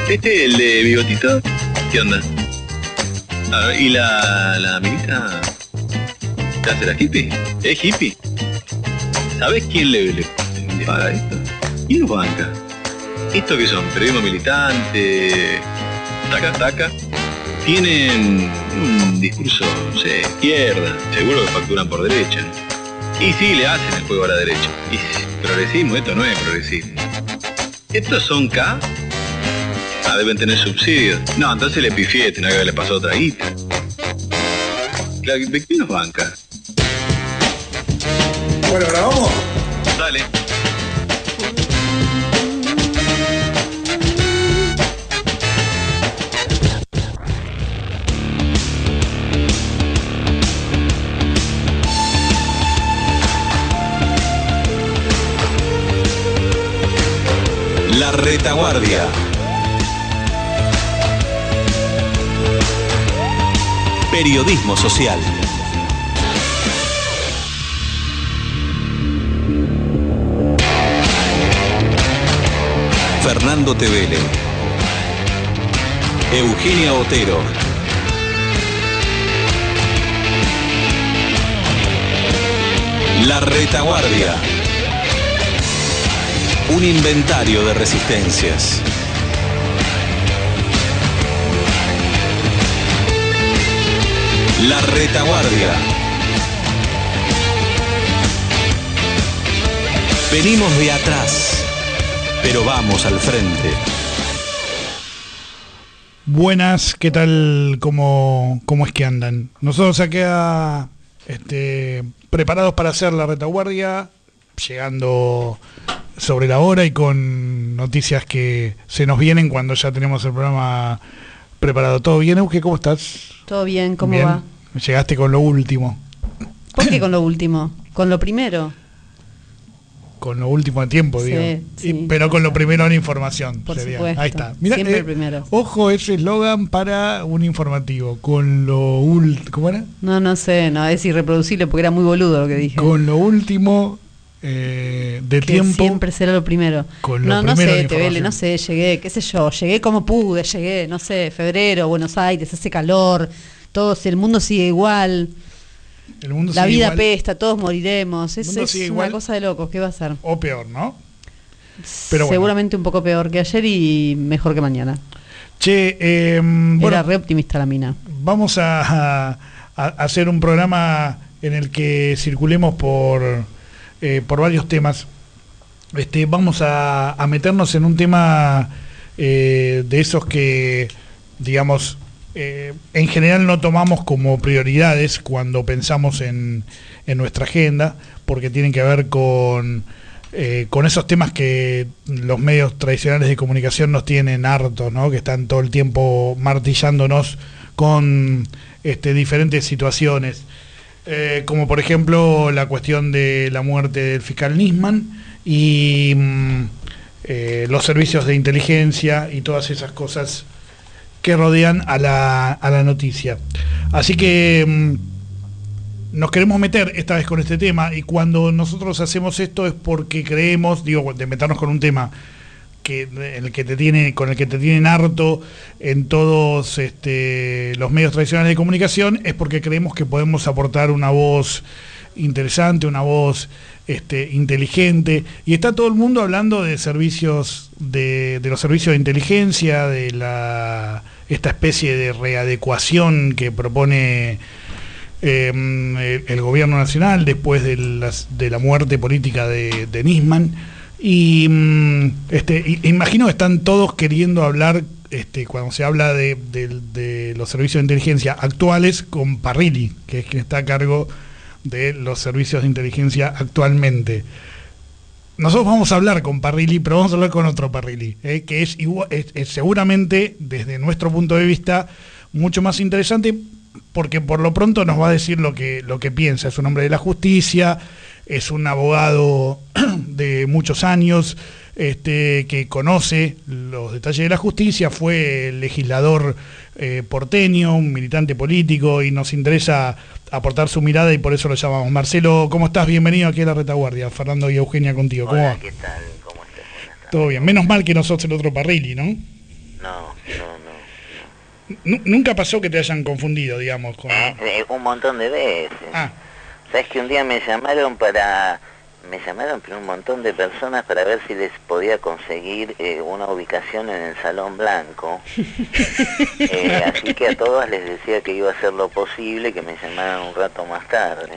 El de bigotito, ¿qué onda? A ver, ¿y la amiguita? ¿Te hace la hippie? ¿Es hippie? ¿Sabés quién le paga esto? ¿Quién lo banca? ¿Esto qué son? ¿Periodismo militante? ¿Taca? Tienen un discurso, no sé, izquierda. Seguro que facturan por derecha. Y sí, le hacen el juego a la derecha. Y progresismo, esto no es progresismo. ¿Estos son K? Ah, deben tener subsidios. No, entonces le pifié, tenía que haberle pasado otra guita. ¿De quién nos banca? Bueno, ¿grabamos? Dale. La Retaguardia. Periodismo social. Fernando Tevele, Eugenia Otero, La Retaguardia. Un inventario de resistencias. La Retaguardia. Venimos de atrás, pero vamos al frente. Buenas, ¿qué tal? ¿Cómo es que andan? Nosotros acá preparados para hacer la Retaguardia, llegando sobre la hora y con noticias que se nos vienen cuando ya tenemos el programa preparado. ¿Todo bien, Euge? ¿Cómo estás? Todo bien, ¿cómo bien. va? Llegaste con lo último. ¿Por qué con lo último? ¿Con lo primero? Con lo último de tiempo, Sí, digo. sí, Pero con lo primero en información. Por sería. supuesto. Ahí está. Mirá, siempre el primero. Ojo, ese eslogan para un informativo. Con lo último. ¿Cómo era? No sé, no, es irreproducible porque era muy boludo lo que dije. Con lo último de que tiempo. siempre será lo primero. Con lo No primero de sé, Tevele, información. no sé, llegué, qué sé yo, llegué como pude, no sé, febrero, Buenos Aires, hace calor, el mundo sigue igual. El mundo La sigue vida igual, apesta, todos moriremos. El Es mundo sigue una igual. cosa de locos, ¿qué va a ser? o peor, ¿no? Pero bueno. Seguramente un poco peor que ayer y mejor que mañana. Che, Era bueno, re optimista la mina. vamos a hacer un programa en el que circulemos por varios temas. Vamos a meternos en un tema de esos que, digamos, en general no tomamos como prioridades cuando pensamos en nuestra agenda, porque tienen que ver con esos temas que los medios tradicionales de comunicación nos tienen hartos, ¿no? Que están todo el tiempo martillándonos con diferentes situaciones, como por ejemplo la cuestión de la muerte del fiscal Nisman y los servicios de inteligencia y todas esas cosas que rodean a la noticia. Así que nos queremos meter esta vez con este tema, y cuando nosotros hacemos esto es porque creemos, digo, de meternos con un tema con el que te tienen harto en todos los medios tradicionales de comunicación, es porque creemos que podemos aportar una voz interesante, una voz inteligente, y está todo el mundo hablando de servicios, de los servicios de inteligencia, de esta especie de readecuación que propone el gobierno nacional después de la muerte política de Nisman, y imagino que están todos queriendo hablar, cuando se habla de los servicios de inteligencia actuales, con Parrilli, que es quien está a cargo de los servicios de inteligencia actualmente. Nosotros vamos a hablar con Parrilli, pero vamos a hablar con otro Parrilli, que es seguramente, desde nuestro punto de vista, mucho más interesante, porque por lo pronto nos va a decir lo que piensa. Es un hombre de la justicia, es un abogado de muchos años, que conoce los detalles de la justicia, fue legislador porteño, un militante político, y nos interesa aportar su mirada y por eso lo llamamos. Marcelo, ¿cómo estás? Bienvenido aquí a La Retaguardia. Fernando y Eugenia contigo. ¿Cómo Hola, va? ¿qué tal? ¿Cómo estás? Todo bien. Menos mal que no sos el otro Parrilli, ¿no? No, Nunca pasó que te hayan confundido, digamos, con... Un montón de veces. Sabes que un día me llamaron pero un montón de personas para ver si les podía conseguir una ubicación en el Salón Blanco. Así que a todas les decía que iba a hacer lo posible, que me llamaran un rato más tarde.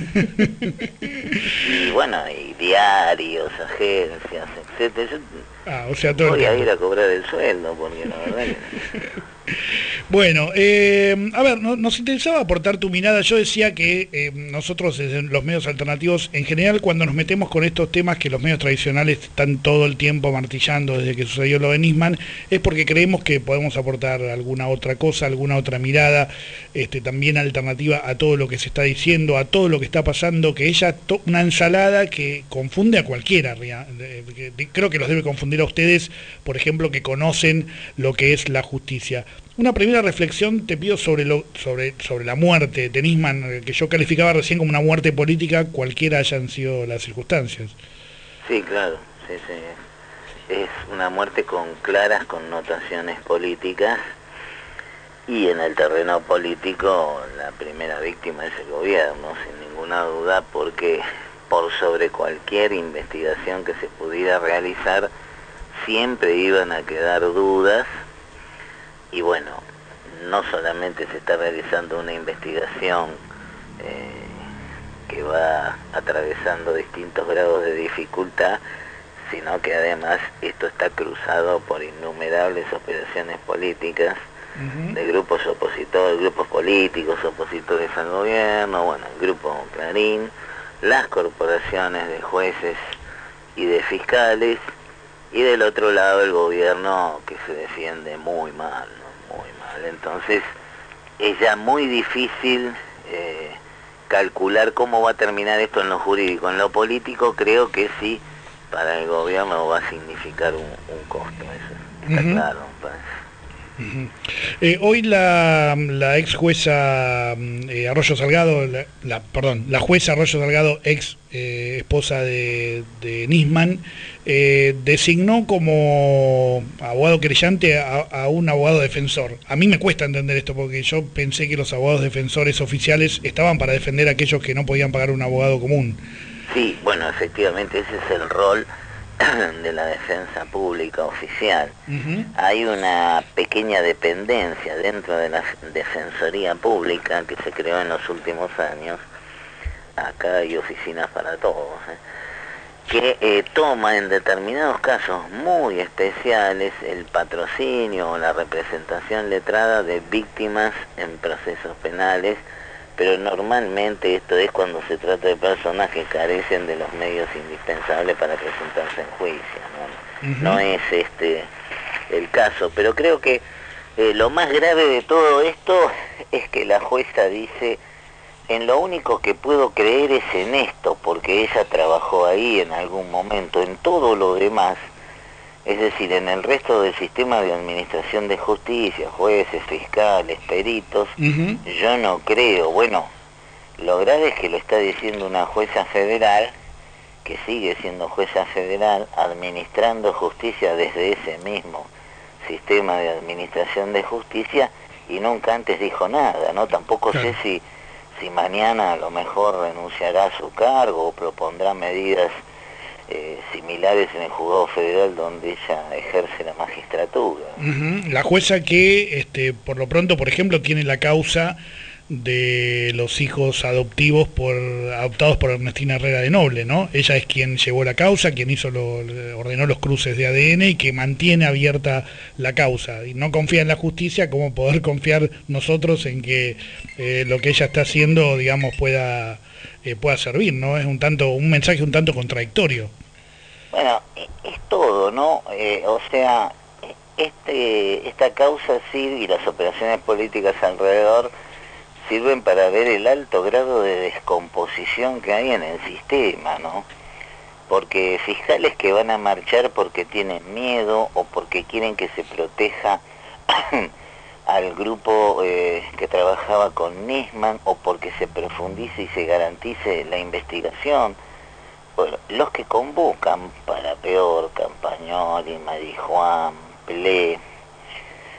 Y bueno, y diarios, agencias, etcétera. O sea, todo voy a ir a cobrar el sueldo, porque la verdad que... Bueno, a ver, nos interesaba aportar tu mirada. Yo decía que nosotros desde los medios alternativos, en general, cuando nos metemos con estos temas que los medios tradicionales están todo el tiempo martillando desde que sucedió lo de Nisman, es porque creemos que podemos aportar alguna otra cosa, alguna otra mirada, también alternativa a todo lo que se está diciendo, a todo lo que está pasando, que ella una ensalada que confunde a cualquiera. Creo que los debe confundir a ustedes, por ejemplo, que conocen lo que es la justicia. Una primera reflexión te pido sobre la muerte de Nisman, que yo calificaba recién como una muerte política, cualquiera hayan sido las circunstancias. Sí, claro, sí. Es una muerte con claras connotaciones políticas, y en el terreno político la primera víctima es el gobierno, sin ninguna duda, porque por sobre cualquier investigación que se pudiera realizar siempre iban a quedar dudas. Y bueno, no solamente se está realizando una investigación que va atravesando distintos grados de dificultad, sino que además esto está cruzado por innumerables operaciones políticas de grupos opositores, grupos políticos opositores al gobierno, bueno, el grupo Clarín, las corporaciones de jueces y de fiscales, y del otro lado el gobierno que se defiende muy mal, ¿no? Muy mal. Entonces es ya muy difícil calcular cómo va a terminar esto en lo jurídico. En lo político creo que sí, para el gobierno va a significar un costo, eso está claro, parece. Hoy la ex jueza Arroyo Salgado, la jueza Arroyo Salgado, ex esposa de Nisman, designó como abogado querellante a un abogado defensor. A mí me cuesta entender esto, porque yo pensé que los abogados defensores oficiales estaban para defender a aquellos que no podían pagar un abogado común. Sí, bueno, efectivamente ese es el rol de la defensa pública oficial. Hay una pequeña dependencia dentro de la Defensoría Pública que se creó en los últimos años. Acá hay oficinas para todos, que toma en determinados casos muy especiales el patrocinio o la representación letrada de víctimas en procesos penales, pero normalmente esto es cuando se trata de personas que carecen de los medios indispensables para presentarse en juicio, ¿no? No es el caso, pero creo que lo más grave de todo esto es que la jueza dice: en lo único que puedo creer es en esto, porque ella trabajó ahí en algún momento. En todo lo demás, es decir, en el resto del sistema de administración de justicia, jueces, fiscales, peritos, yo no creo. Bueno, lo grave es que lo está diciendo una jueza federal, que sigue siendo jueza federal, administrando justicia desde ese mismo sistema de administración de justicia, y nunca antes dijo nada, ¿no? Tampoco sé si mañana a lo mejor renunciará a su cargo o propondrá medidas similares en el juzgado federal donde ella ejerce la magistratura. La jueza que, por lo pronto, por ejemplo, tiene la causa de los hijos adoptados por Ernestina Herrera de Noble, ¿no? Ella es quien llevó la causa, quien ordenó los cruces de ADN y que mantiene abierta la causa. Y no confía en la justicia, como poder confiar nosotros en que lo que ella está haciendo, digamos, pueda servir, ¿no? Es un mensaje un tanto contradictorio. Bueno, es todo, ¿no? O sea, esta causa sirve, y las operaciones políticas alrededor sirven para ver el alto grado de descomposición que hay en el sistema, ¿no? Porque fiscales que van a marchar porque tienen miedo o porque quieren que se proteja al grupo que trabajaba con Nisman, o porque se profundice y se garantice la investigación. Bueno, los que convocan para peor, Campagnoli, Marijuán, Pelé,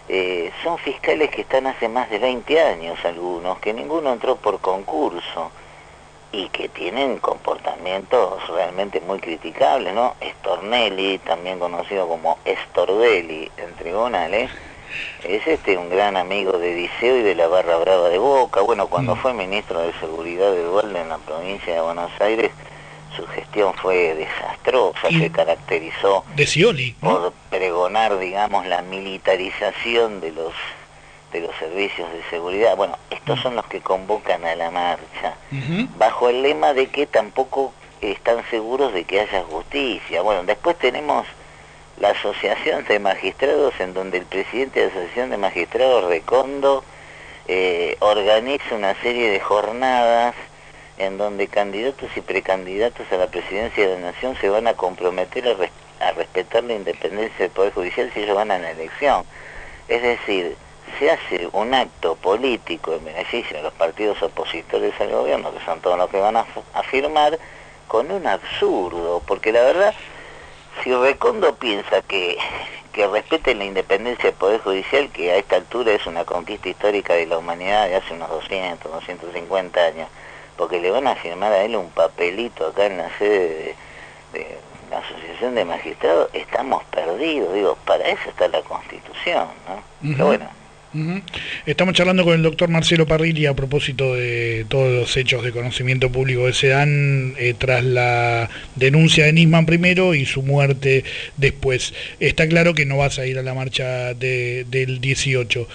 son fiscales que están hace más de 20 años algunos, que ninguno entró por concurso y que tienen comportamientos realmente muy criticables, ¿no? Stornelli, también conocido como Storbelli en tribunales, es un gran amigo de Diceo y de la Barra Brava de Boca. Bueno, cuando fue ministro de Seguridad de Dualde en la provincia de Buenos Aires, su gestión fue desastrosa, se caracterizó de Scioli, ¿no?, por pregonar, digamos, la militarización de los servicios de seguridad. Bueno, estos son los que convocan a la marcha, bajo el lema de que tampoco están seguros de que haya justicia. Bueno, después tenemos la Asociación de Magistrados, en donde el presidente de la Asociación de Magistrados, Recondo, organiza una serie de jornadas en donde candidatos y precandidatos a la presidencia de la Nación se van a comprometer a respetar la independencia del Poder Judicial si ellos van a la elección. Es decir, se hace un acto político en beneficio de los partidos opositores al gobierno, que son todos los que van a firmar, con un absurdo, porque la verdad, si Recondo piensa que respeten la independencia del Poder Judicial, que a esta altura es una conquista histórica de la humanidad de hace unos 200, 250 años, porque le van a firmar a él un papelito acá en la sede de la Asociación de Magistrados, estamos perdidos. Digo, para eso está la Constitución, ¿no? Pero bueno. Estamos charlando con el doctor Marcelo Parrilli a propósito de todos los hechos de conocimiento público que se dan tras la denuncia de Nisman primero y su muerte después. Está claro que no vas a ir a la marcha del 18.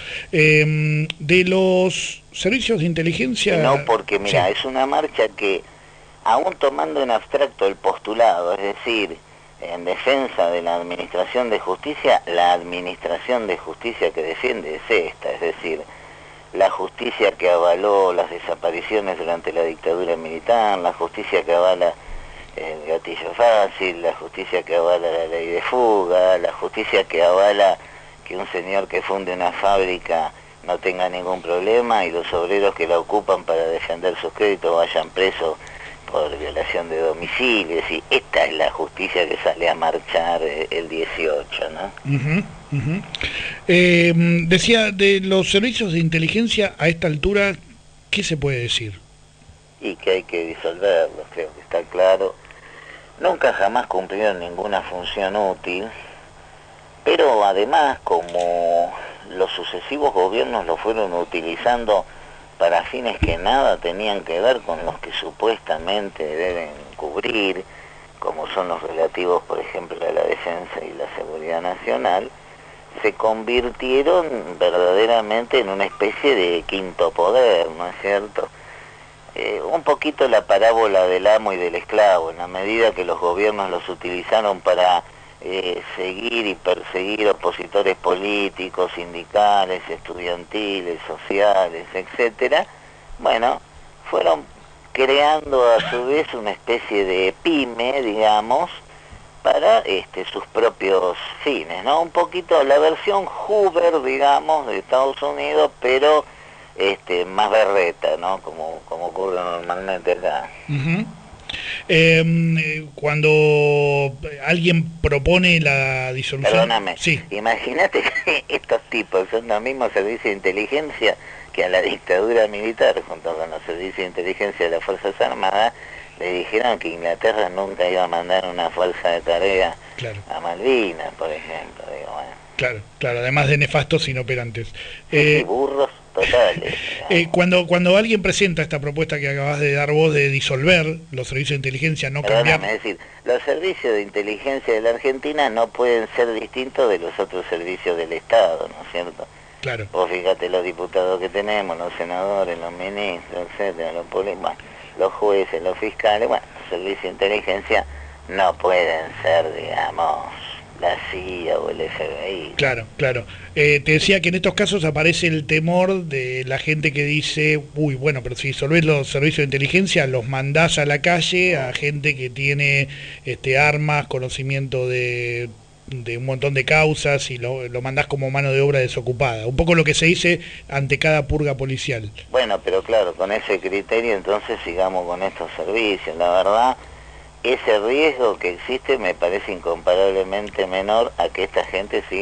De los servicios de inteligencia... No, porque mira, sí, es una marcha que, aún tomando en abstracto el postulado, es decir, en defensa de la administración de justicia, la administración de justicia que defiende es esta, es decir, la justicia que avaló las desapariciones durante la dictadura militar, la justicia que avala el gatillo fácil, la justicia que avala la ley de fuga, la justicia que avala que un señor que funde una fábrica no tenga ningún problema y los obreros que la ocupan para defender sus créditos vayan presos por violación de domicilio. Y esta es la justicia que sale a marchar el 18, ¿no? Decía, de los servicios de inteligencia a esta altura, ¿qué se puede decir? Y que hay que disolverlos, creo que está claro. Nunca jamás cumplieron ninguna función útil, pero además, como los sucesivos gobiernos lo fueron utilizando para fines que nada tenían que ver con los que supuestamente deben cubrir, como son los relativos, por ejemplo, a la defensa y la seguridad nacional, se convirtieron verdaderamente en una especie de quinto poder, ¿no es cierto? Un poquito la parábola del amo y del esclavo, en la medida que los gobiernos los utilizaron para seguir y perseguir opositores políticos, sindicales, estudiantiles, sociales, etcétera. Bueno, fueron creando a su vez una especie de pyme, digamos, para sus propios fines, ¿no? Un poquito la versión Hoover, digamos, de Estados Unidos, pero más berreta, ¿no? Como ocurre normalmente acá. Cuando alguien propone la disolución... Perdóname, sí, imagínate que estos tipos son los mismos servicios de inteligencia que a la dictadura militar, junto con los servicios de inteligencia de las Fuerzas Armadas, le dijeron que Inglaterra nunca iba a mandar una fuerza de tarea, claro, a Malvinas, por ejemplo. Digo, bueno. Claro, además de nefastos inoperantes. Sí, burros totales. Cuando alguien presenta esta propuesta que acabas de dar vos de disolver los servicios de inteligencia, no cambiar... Es decir, los servicios de inteligencia de la Argentina no pueden ser distintos de los otros servicios del Estado, ¿no es cierto? Claro. Vos fíjate los diputados que tenemos, los senadores, los ministros, etcétera, los políticos, los jueces, los fiscales, bueno, los servicios de inteligencia no pueden ser, digamos, la CIA o el FBI. Claro. Te decía que en estos casos aparece el temor de la gente que dice, uy, bueno, pero si disolvés los servicios de inteligencia, los mandás a la calle a gente que tiene armas, conocimiento de un montón de causas y lo mandás como mano de obra desocupada. Un poco lo que se dice ante cada purga policial. Bueno, pero claro, con ese criterio entonces sigamos con estos servicios. La verdad, ese riesgo que existe me parece incomparablemente menor a que esta gente siga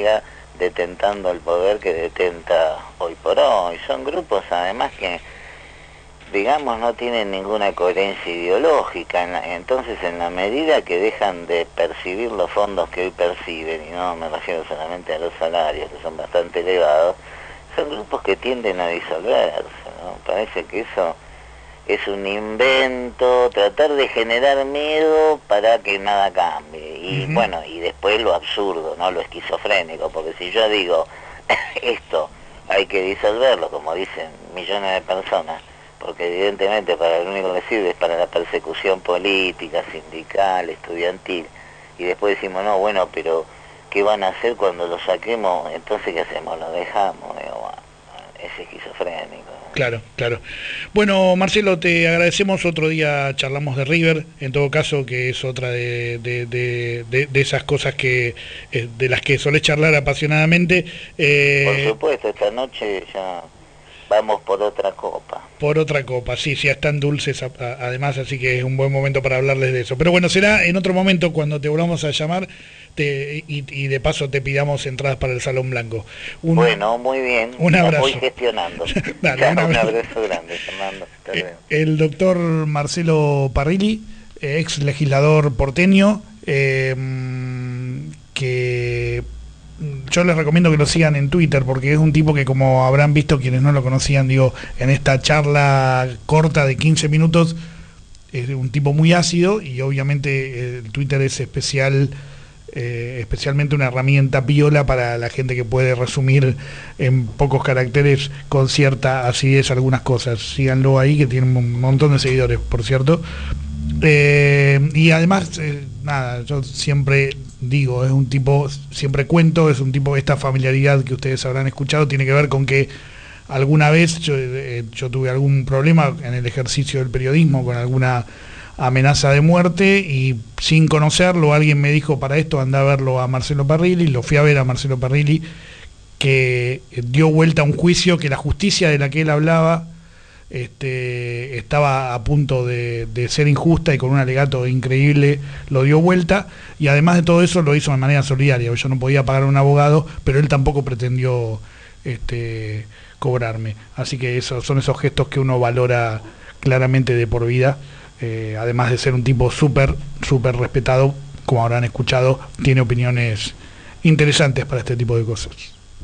detentando el poder que detenta hoy por hoy. Son grupos además que, digamos, no tienen ninguna coherencia ideológica, entonces en la medida que dejan de percibir los fondos que hoy perciben, y no me refiero solamente a los salarios, que son bastante elevados, son grupos que tienden a disolverse, ¿no? Parece que eso es un invento, tratar de generar miedo para que nada cambie. Y bueno, y después lo absurdo, ¿no? Lo esquizofrénico, porque si yo digo, esto hay que disolverlo, como dicen millones de personas, porque evidentemente para lo único que sirve es para la persecución política, sindical, estudiantil, y después decimos, no, bueno, pero ¿qué van a hacer cuando lo saquemos? Entonces, ¿qué hacemos? Lo dejamos, digo, bueno, es esquizofrénico. Claro, claro. Bueno, Marcelo, te agradecemos. Otro día charlamos de River, en todo caso, que es otra de esas cosas que de las que solés charlar apasionadamente. Por supuesto, esta noche ya vamos por otra copa. Por otra copa, sí, ya están dulces además, así que es un buen momento para hablarles de eso. Pero bueno, será en otro momento cuando te volvamos a llamar y de paso te pidamos entradas para el Salón Blanco. Bueno, muy bien. Un abrazo. Voy gestionando. Dale, un abrazo grande, Fernando. El doctor Marcelo Parrilli, ex legislador porteño, que yo les recomiendo que lo sigan en Twitter, porque es un tipo que, como habrán visto quienes no lo conocían, digo, en esta charla corta de 15 minutos, es un tipo muy ácido, y obviamente el Twitter es especialmente una herramienta piola para la gente que puede resumir en pocos caracteres con cierta acidez algunas cosas. Síganlo ahí, que tiene un montón de seguidores, por cierto. Y además, nada, yo siempre digo, es un tipo, siempre cuento, es un tipo, esta familiaridad que ustedes habrán escuchado tiene que ver con que alguna vez yo tuve algún problema en el ejercicio del periodismo, con alguna amenaza de muerte, y sin conocerlo alguien me dijo, para esto anda a verlo a Marcelo Parrilli. Lo fui a ver a Marcelo Parrilli, que dio vuelta a un juicio que la justicia de la que él hablaba estaba a punto de ser injusta, y con un alegato increíble lo dio vuelta, y además de todo eso lo hizo de manera solidaria. Yo no podía pagar a un abogado, pero él tampoco pretendió cobrarme, así que son esos gestos que uno valora claramente de por vida. Además de ser un tipo súper respetado, como habrán escuchado, tiene opiniones interesantes para este tipo de cosas.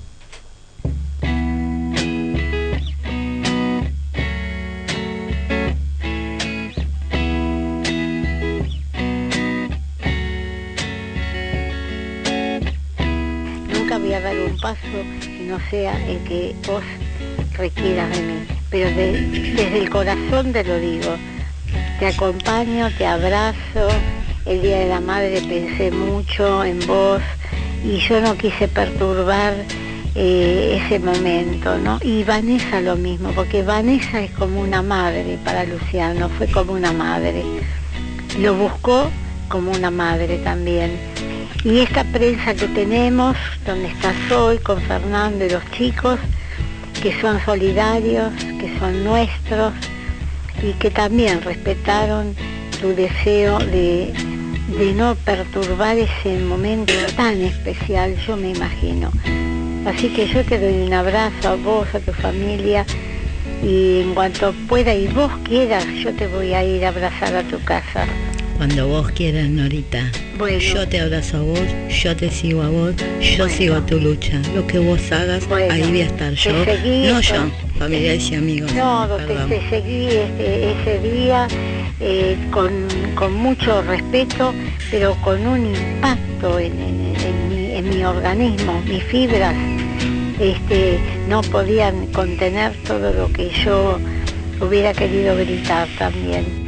Nunca voy a dar un paso que no sea el que vos requieras de mí, pero desde el corazón te lo digo. Te acompaño, te abrazo. El Día de la Madre pensé mucho en vos y yo no quise perturbar ese momento, ¿no? Y Vanessa lo mismo, porque Vanessa es como una madre para Luciano, fue como una madre. Lo buscó como una madre también. Y esta prensa que tenemos, donde estás hoy con Fernando y los chicos, que son solidarios, que son nuestros, y que también respetaron tu deseo de no perturbar ese momento tan especial, yo me imagino. Así que yo te doy un abrazo a vos, a tu familia, y en cuanto pueda y vos quieras, yo te voy a ir a abrazar a tu casa. Cuando vos quieras, Norita. Bueno. Yo te abrazo a vos, yo te sigo a vos, yo sigo tu lucha. Lo que vos hagas, ahí voy a estar yo. No yo, familiares y amigos. No, te seguí ese día con mucho respeto, pero con un impacto en mi organismo. Mis fibras no podían contener todo lo que yo hubiera querido gritar también.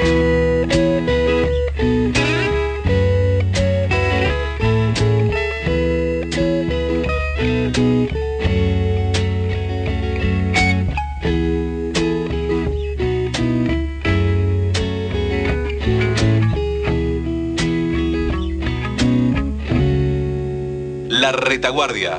La Retaguardia.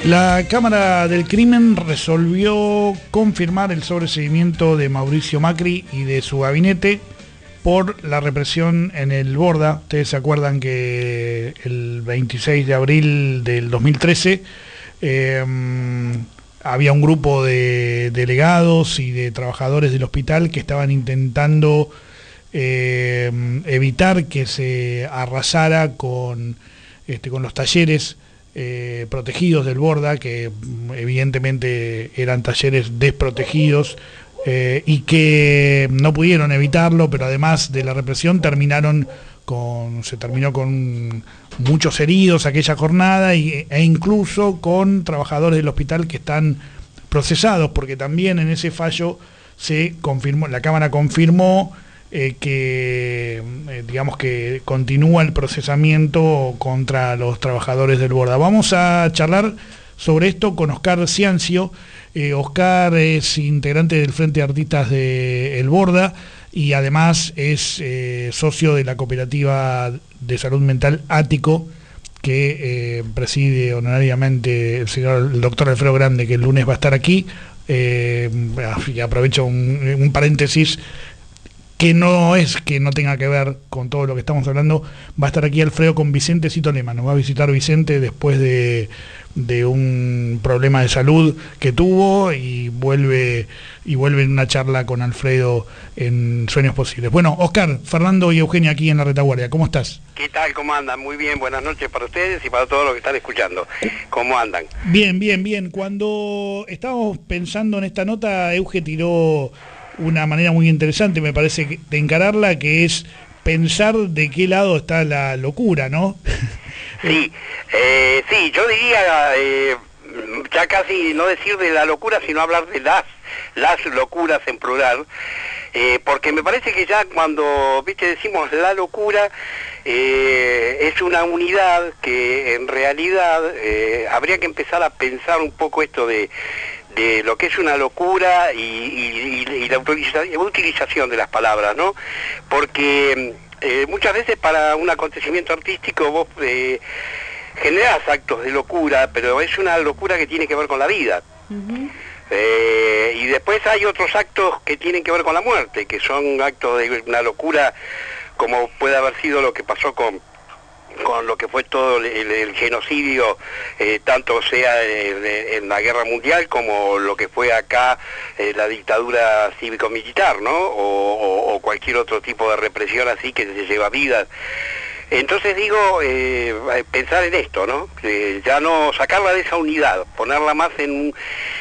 La Cámara del Crimen resolvió confirmar el sobreseimiento de Mauricio Macri y de su gabinete por la represión en el Borda. Ustedes se acuerdan que el 26 de abril del 2013 había un grupo de delegados y de trabajadores del hospital que estaban intentando evitar que se arrasara con los talleres protegidos del Borda, que evidentemente eran talleres desprotegidos, y que no pudieron evitarlo, pero además de la represión se terminó con muchos heridos aquella jornada e incluso con trabajadores del hospital que están procesados, porque también en ese fallo se confirmó, la Cámara confirmó que continúa el procesamiento contra los trabajadores del Borda. Vamos a charlar sobre esto con Oscar Ciancio. Oscar es integrante del Frente de Artistas de El Borda y además es socio de la cooperativa de salud mental Ático, que preside honorariamente el doctor Alfredo Grande, que el lunes va a estar aquí. Y aprovecho un paréntesis que no tenga que ver con todo lo que estamos hablando. Va a estar aquí Alfredo con Vicente Cito Lema. Nos va a visitar Vicente después de un problema de salud que tuvo y vuelve en una charla con Alfredo en Sueños Posibles. Bueno, Oscar, Fernando y Eugenia aquí en La Retaguardia, ¿cómo estás? ¿Qué tal? ¿Cómo andan? Muy bien, buenas noches para ustedes y para todos los que están escuchando. ¿Cómo andan? Bien. Cuando estábamos pensando en esta nota, Euge tiró una manera muy interesante, me parece, de encararla, que es pensar de qué lado está la locura, ¿no? Sí, yo diría, ya casi no decir de la locura, sino hablar de las locuras en plural, porque me parece que ya cuando, decimos la locura, es una unidad que en realidad habría que empezar a pensar un poco esto de lo que es una locura y la utilización de las palabras, ¿no? Porque muchas veces para un acontecimiento artístico vos generás actos de locura, pero es una locura que tiene que ver con la vida. Uh-huh. Y después hay otros actos que tienen que ver con la muerte, que son actos de una locura, como puede haber sido lo que pasó con lo que fue todo el genocidio, tanto sea en la guerra mundial como lo que fue acá la dictadura cívico-militar, ¿no? O cualquier otro tipo de represión así que se lleva vidas. Entonces digo, pensar en esto, ¿no? Ya no sacarla de esa unidad, ponerla más en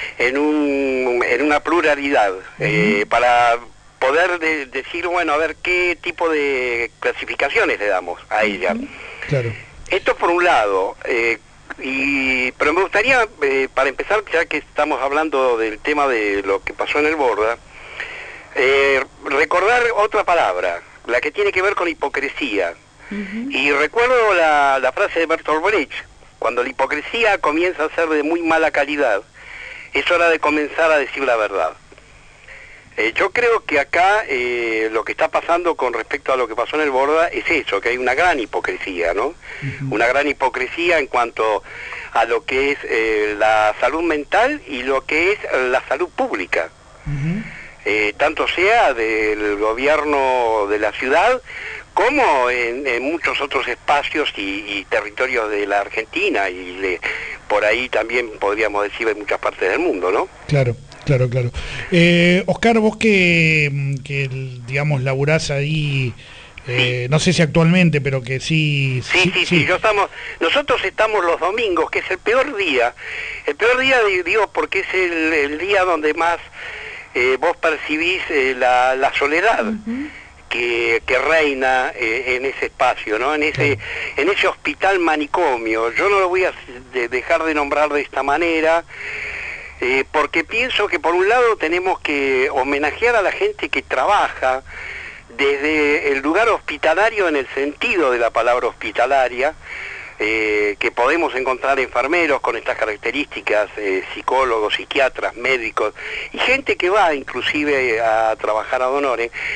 una pluralidad, para poder decir, bueno, a ver qué tipo de clasificaciones le damos a ella. Claro. Esto por un lado, pero me gustaría, para empezar, ya que estamos hablando del tema de lo que pasó en el Borda, recordar otra palabra, la que tiene que ver con hipocresía. Uh-huh. Y recuerdo la frase de Bertolt Brecht: cuando la hipocresía comienza a ser de muy mala calidad, es hora de comenzar a decir la verdad. Yo creo que acá lo que está pasando con respecto a lo que pasó en el Borda es eso, que hay una gran hipocresía, ¿no? Uh-huh. Una gran hipocresía en cuanto a lo que es la salud mental y lo que es la salud pública. Uh-huh. Tanto sea del gobierno de la ciudad como en muchos otros espacios y territorios de la Argentina y por ahí también podríamos decir en muchas partes del mundo, ¿no? Claro. Oscar, vos que digamos laburás ahí, sí. No sé si actualmente, pero que sí. Sí. Nosotros estamos los domingos, que es el peor día digo porque es el día donde más vos percibís la soledad. Uh-huh. Que reina en ese espacio, ¿no? En ese hospital manicomio. Yo no lo voy a dejar de nombrar de esta manera, porque pienso que por un lado tenemos que homenajear a la gente que trabaja desde el lugar hospitalario en el sentido de la palabra hospitalaria, que podemos encontrar enfermeros con estas características, psicólogos, psiquiatras, médicos, y gente que va inclusive a trabajar ad honorem,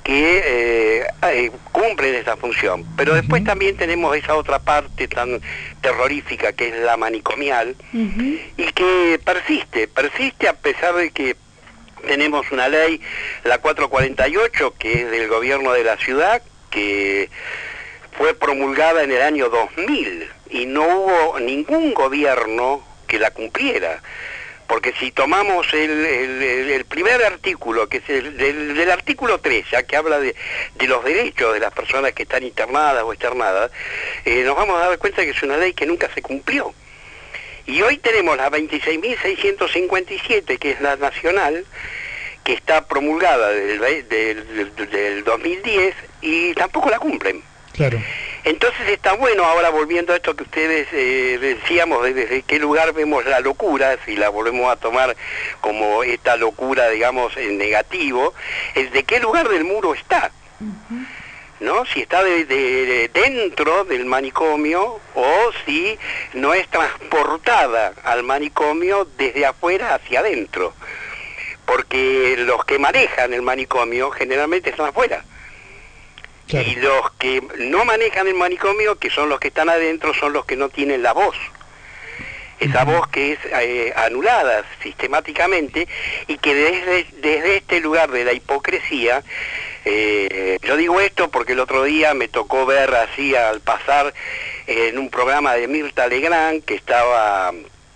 que cumplen esa función. Pero después también tenemos esa otra parte tan terrorífica que es la manicomial, y que persiste a pesar de que tenemos una ley, la 448, que es del gobierno de la ciudad, que fue promulgada en el año 2000 y no hubo ningún gobierno que la cumpliera. Porque si tomamos el primer artículo, que es del artículo 3, ya que habla de los derechos de las personas que están internadas o externadas, nos vamos a dar cuenta que es una ley que nunca se cumplió. Y hoy tenemos la 26.657, que es la nacional, que está promulgada del 2010, y tampoco la cumplen. Claro. Entonces está bueno, ahora volviendo a esto que ustedes decíamos, desde qué lugar vemos la locura, si la volvemos a tomar como esta locura, digamos, en negativo, es de qué lugar del muro está, ¿no? Si está dentro del manicomio o si no es transportada al manicomio desde afuera hacia adentro, porque los que manejan el manicomio generalmente están afuera. Claro. Y los que no manejan el manicomio, que son los que están adentro, son los que no tienen la voz. Esa voz que es anulada sistemáticamente, y que desde este lugar de la hipocresía, yo digo esto porque el otro día me tocó ver así al pasar en un programa de Mirta Legrand, que estaba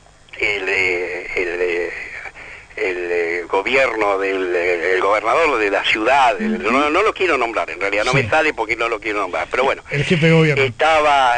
el gobierno el gobernador de la ciudad, no lo quiero nombrar, en realidad no me sale porque no lo quiero nombrar, pero bueno, el jefe de gobierno, estaba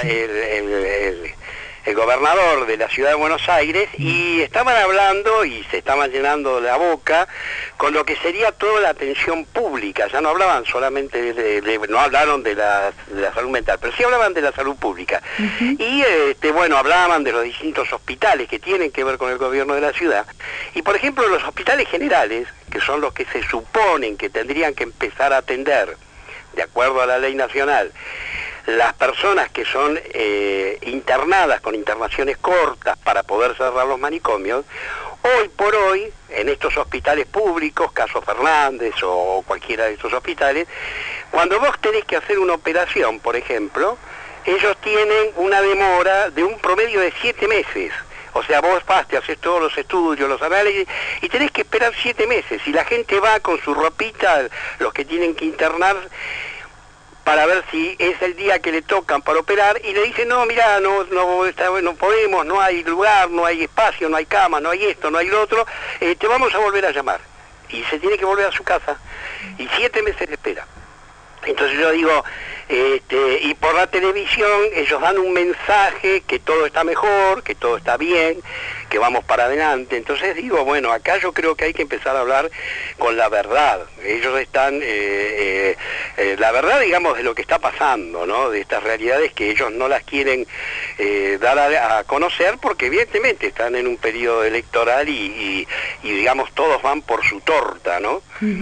el gobernador de la ciudad de Buenos Aires, y estaban hablando y se estaban llenando la boca con lo que sería toda la atención pública. Ya no hablaban solamente no hablaron de la salud mental, pero sí hablaban de la salud pública. Y bueno, hablaban de los distintos hospitales que tienen que ver con el gobierno de la ciudad. Y por ejemplo, los hospitales generales, que son los que se suponen que tendrían que empezar a atender, de acuerdo a la ley nacional, las personas que son internadas con internaciones cortas para poder cerrar los manicomios, hoy por hoy, en estos hospitales públicos, caso Fernández o cualquiera de estos hospitales, cuando vos tenés que hacer una operación, por ejemplo, ellos tienen una demora de un promedio de 7 meses. O sea, vos vas, te haces todos los estudios, los análisis, y tenés que esperar 7 meses. Y la gente va con su ropita, los que tienen que internar, para ver si es el día que le tocan para operar, y le dicen, no, mirá, no podemos, no hay lugar, no hay espacio, no hay cama, no hay esto, no hay lo otro, te vamos a volver a llamar. Y se tiene que volver a su casa, y 7 meses de espera. Entonces yo digo, y por la televisión ellos dan un mensaje que todo está mejor, que todo está bien, que vamos para adelante. Entonces digo, bueno, acá yo creo que hay que empezar a hablar con la verdad. Ellos están, la verdad, digamos, de lo que está pasando, ¿no? De estas realidades que ellos no las quieren dar a conocer, porque evidentemente están en un periodo electoral y digamos, todos van por su torta, ¿no?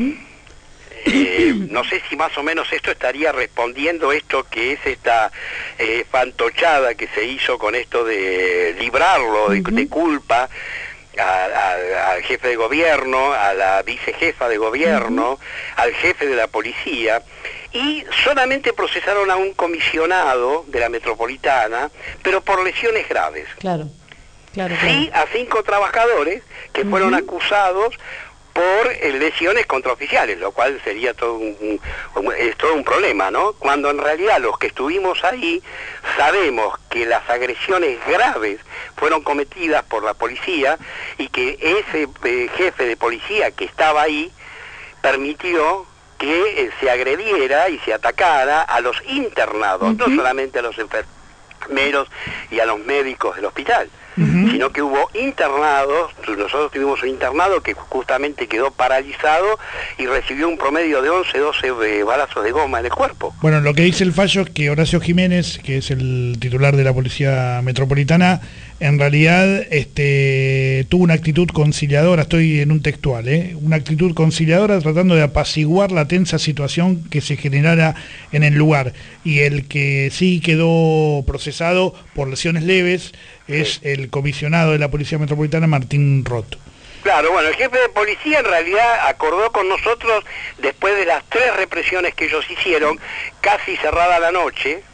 No sé si más o menos esto estaría respondiendo esto que es esta fantochada que se hizo con esto de librarlo de culpa al jefe de gobierno, a la vicejefa de gobierno, al jefe de la policía, y solamente procesaron a un comisionado de la metropolitana, pero por lesiones graves. Claro. Sí, a 5 trabajadores que fueron acusados por lesiones contraoficiales, lo cual sería todo un problema, ¿no? Cuando en realidad los que estuvimos ahí sabemos que las agresiones graves fueron cometidas por la policía, y que ese jefe de policía que estaba ahí permitió que se agrediera y se atacara a los internados, no solamente a los enfermeros y a los médicos del hospital, sino que hubo internados. Nosotros tuvimos un internado que justamente quedó paralizado y recibió un promedio de 11-12 balazos de goma en el cuerpo. Bueno, lo que dice el fallo es que Horacio Jiménez, que es el titular de la Policía Metropolitana, en realidad tuvo una actitud conciliadora, estoy en un textual, una actitud conciliadora tratando de apaciguar la tensa situación que se generara en el lugar. Y el que sí quedó procesado por lesiones leves es el comisionado de la Policía Metropolitana, Martín Roth. Claro, bueno, el jefe de policía en realidad acordó con nosotros después de las 3 represiones que ellos hicieron, casi cerrada la noche,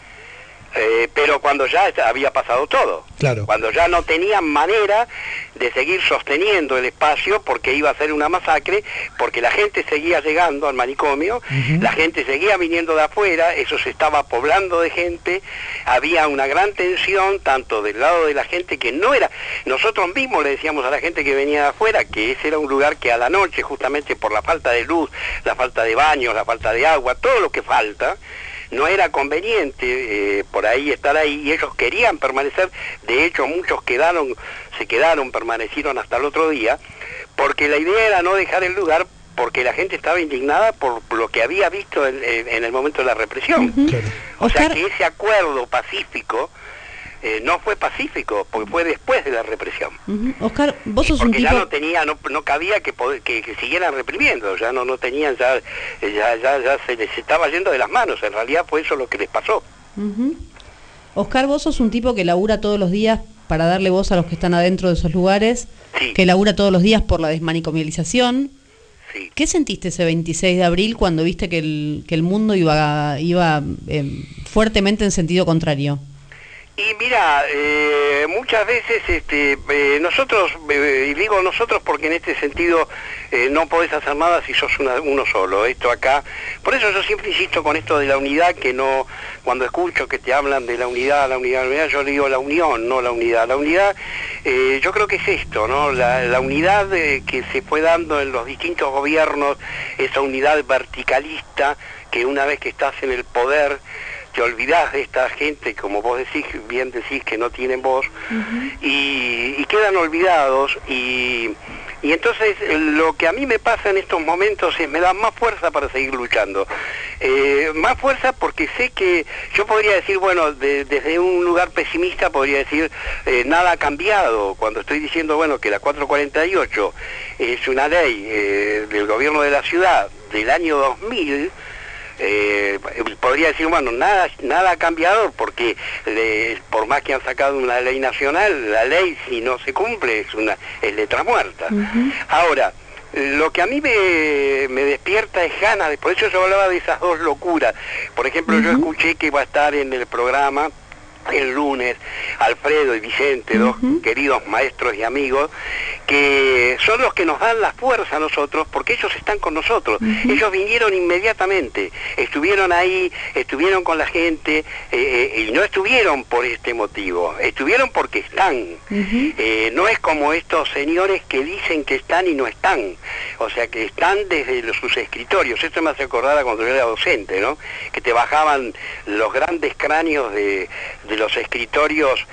pero cuando ya había pasado todo, claro, cuando ya no tenían manera de seguir sosteniendo el espacio porque iba a ser una masacre, porque la gente seguía llegando al manicomio, la gente seguía viniendo de afuera, eso se estaba poblando de gente, había una gran tensión tanto del lado de la gente que no era, nosotros mismos le decíamos a la gente que venía de afuera que ese era un lugar que a la noche, justamente por la falta de luz, la falta de baños, la falta de agua, todo lo que falta, no era conveniente por ahí estar ahí, y ellos querían permanecer. De hecho muchos permanecieron hasta el otro día, porque la idea era no dejar el lugar, porque la gente estaba indignada por lo que había visto en el momento de la represión. claro. O sea Oscar, que ese acuerdo pacífico no fue pacífico, porque fue después de la represión. Oscar, vos sos un Porque tipo... ya no cabía que siguieran reprimiendo, ya no tenían, ya se les estaba yendo de las manos, en realidad fue eso lo que les pasó. Oscar, vos sos un tipo que labura todos los días para darle voz a los que están adentro de esos lugares, Sí. que labura todos los días por la desmanicomialización. Sí. ¿Qué sentiste ese 26 de abril cuando viste que el mundo iba fuertemente en sentido contrario? Y mira, muchas veces nosotros, y digo nosotros porque en este sentido no podés hacer nada si sos uno solo. Esto acá, por eso yo siempre insisto con esto de la unidad, que no, cuando escucho que te hablan de la unidad, yo le digo la unión, no la unidad. La unidad, yo creo que es esto, ¿no? La unidad que se fue dando en los distintos gobiernos, esa unidad verticalista, que una vez que estás en el poder, te olvidás de esta gente, como vos bien decís, que no tienen voz, y quedan olvidados, y entonces lo que a mí me pasa en estos momentos es me da más fuerza para seguir luchando. Más fuerza porque sé que yo podría decir, bueno, desde un lugar pesimista podría decir, nada ha cambiado, cuando estoy diciendo, bueno, que la 448 es una ley del gobierno de la ciudad del año 2000, podría decir, bueno, nada ha cambiado, porque por más que han sacado una ley nacional, la ley, si no se cumple, es letra muerta. Ahora, lo que a mí me despierta es ganas, por eso yo hablaba de esas 2 locuras. Por ejemplo, yo escuché que va a estar en el programa el lunes Alfredo y Vicente, 2 queridos maestros y amigos, que son los que nos dan la fuerza a nosotros, porque ellos están con nosotros. Ellos vinieron inmediatamente, estuvieron ahí, estuvieron con la gente, y no estuvieron por este motivo, estuvieron porque están. No es como estos señores que dicen que están y no están, o sea, que están desde sus escritorios. Esto me hace acordar a cuando yo era docente, ¿no? Que te bajaban los grandes cráneos de los escritorios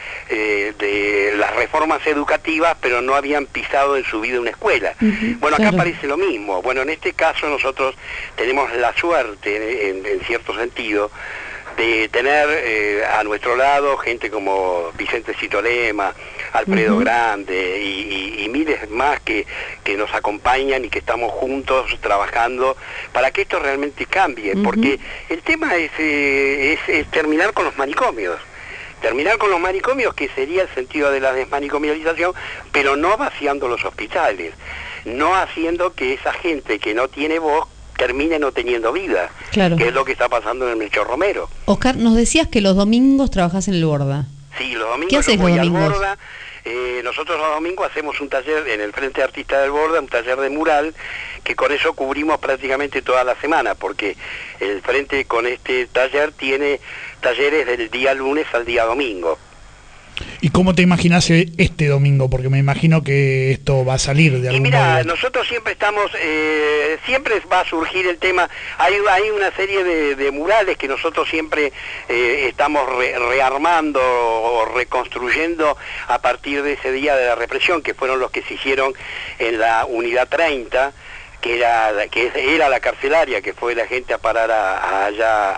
de las reformas educativas, pero no habían pisado en su vida una escuela. Bueno, acá parece lo mismo. Bueno, en este caso nosotros tenemos la suerte, en cierto sentido, de tener a nuestro lado gente como Vicente Citolema, Alfredo Grande y miles más que nos acompañan y que estamos juntos trabajando para que esto realmente cambie, porque el tema es terminar con los manicomios. Terminar con los manicomios, que sería el sentido de la desmanicomialización, pero no vaciando los hospitales, no haciendo que esa gente que no tiene voz termine no teniendo vida, Claro. que es lo que está pasando en el Melchor Romero. Oscar, nos decías que los domingos trabajás en el Borda. Sí, los domingos ¿Qué haces yo voy los al domingos? Borda. Nosotros los domingos hacemos un taller en el Frente Artista del Borda, un taller de mural, que con eso cubrimos prácticamente toda la semana, porque el Frente con este taller tiene talleres del día lunes al día domingo. ¿Y cómo te imaginas este domingo? Porque me imagino que esto va a salir de Y algún mira, modo. nosotros siempre estamos, siempre va a surgir el tema, hay una serie de murales que nosotros siempre estamos rearmando o reconstruyendo a partir de ese día de la represión, que fueron los que se hicieron en la Unidad 30, que era la carcelaria, que fue la gente a parar allá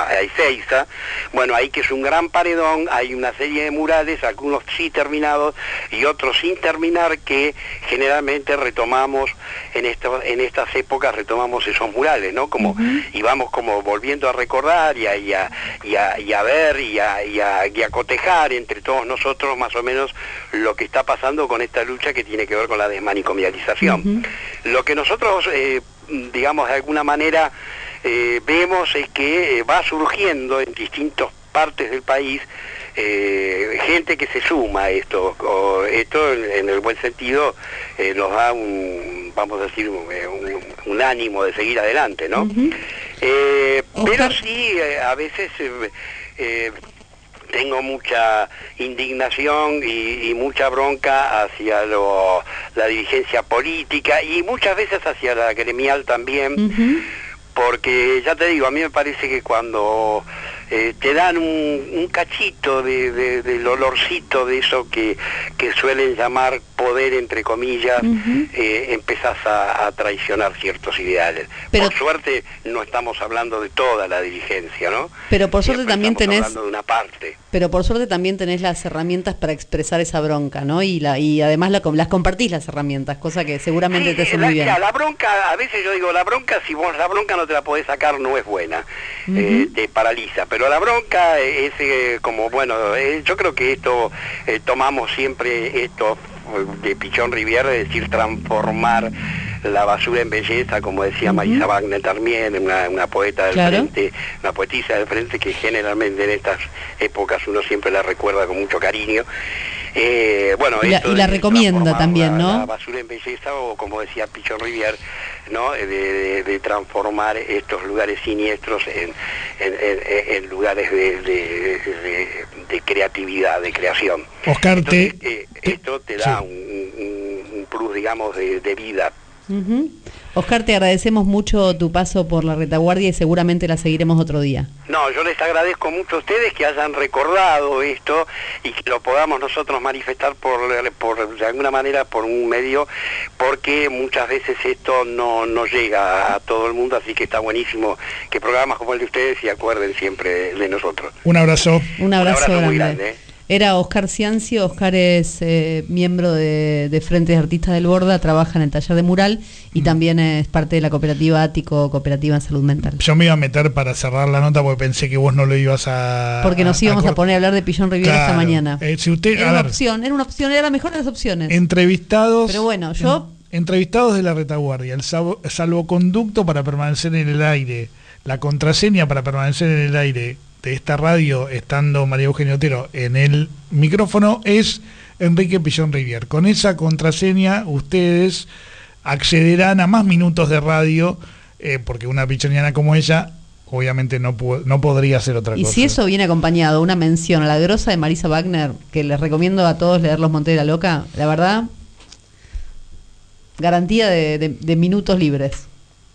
a Ezeiza, bueno, ahí que es un gran paredón, hay una serie de murales, algunos sí terminados y otros sin terminar, que generalmente retomamos en estas épocas, retomamos esos murales, ¿no? Como, y vamos como volviendo a recordar y a ver y a cotejar entre todos nosotros más o menos lo que está pasando con esta lucha que tiene que ver con la desmanicomialización. Lo que nosotros, digamos, de alguna manera vemos es que va surgiendo en distintas partes del país gente que se suma a esto, esto en el buen sentido nos da vamos a decir, un ánimo de seguir adelante, ¿no? Pero sí, a veces tengo mucha indignación y mucha bronca hacia la dirigencia política y muchas veces hacia la gremial también, porque ya te digo, a mí me parece que cuando te dan un cachito del olorcito de eso que suelen llamar poder, entre comillas, empezás a traicionar ciertos ideales. Pero, por suerte no estamos hablando de toda la dirigencia, ¿no? Pero por suerte también tenés... hablando de una parte. Pero por suerte también tenés las herramientas para expresar esa bronca, ¿no? Y además las compartís las herramientas, cosa que seguramente te hace muy bien. La bronca, a veces yo digo, la bronca, si vos la bronca no te la podés sacar, no es buena, te paraliza. Pero la bronca es como, bueno, yo creo que esto, tomamos siempre esto de Pichón Rivière, es decir, transformar la basura en belleza, como decía Marisa Wagner también, una poeta del frente, una poetisa del frente que generalmente en estas épocas uno siempre la recuerda con mucho cariño. Bueno, y la recomienda también, ¿no? La basura en belleza, o como decía Pichón Rivière, ¿no? De transformar estos lugares siniestros en lugares de creatividad, de creación. Oscar, entonces, esto te da un plus, digamos, de vida. Oscar, te agradecemos mucho tu paso por la retaguardia y seguramente la seguiremos otro día. No, yo les agradezco mucho a ustedes que hayan recordado esto y que lo podamos nosotros manifestar por de alguna manera por un medio, porque muchas veces esto no llega a todo el mundo, así que está buenísimo que programas como el de ustedes se acuerden siempre de nosotros. Un abrazo. Un abrazo grande. Muy grande. Era Oscar Ciancio. Oscar es miembro de Frente de Artistas del Borda, trabaja en el taller de mural y también es parte de la cooperativa Ático, cooperativa en salud mental. Yo me iba a meter para cerrar la nota porque pensé que vos no lo ibas a... Porque nos íbamos a poner a hablar de Pichón Rivière esta mañana. Si usted, era una opción, era la mejor de las opciones. Entrevistados... Pero bueno, entrevistados de la retaguardia, el salvoconducto para permanecer en el aire, la contraseña para permanecer en el aire de esta radio, estando María Eugenia Otero en el micrófono, es Enrique Pichón Rivière. Con esa contraseña ustedes accederán a más minutos de radio, porque una pichoniana como ella obviamente no podría hacer otra cosa. Y si eso viene acompañado una mención a la grosa de Marisa Wagner, que les recomiendo a todos leer Los Montes de la Loca, la verdad, garantía de minutos libres.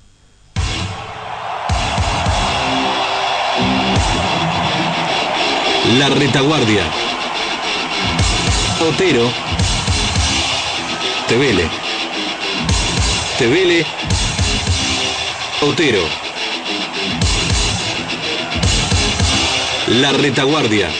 La retaguardia. Otero. Tevele. Tevele. Otero. La retaguardia.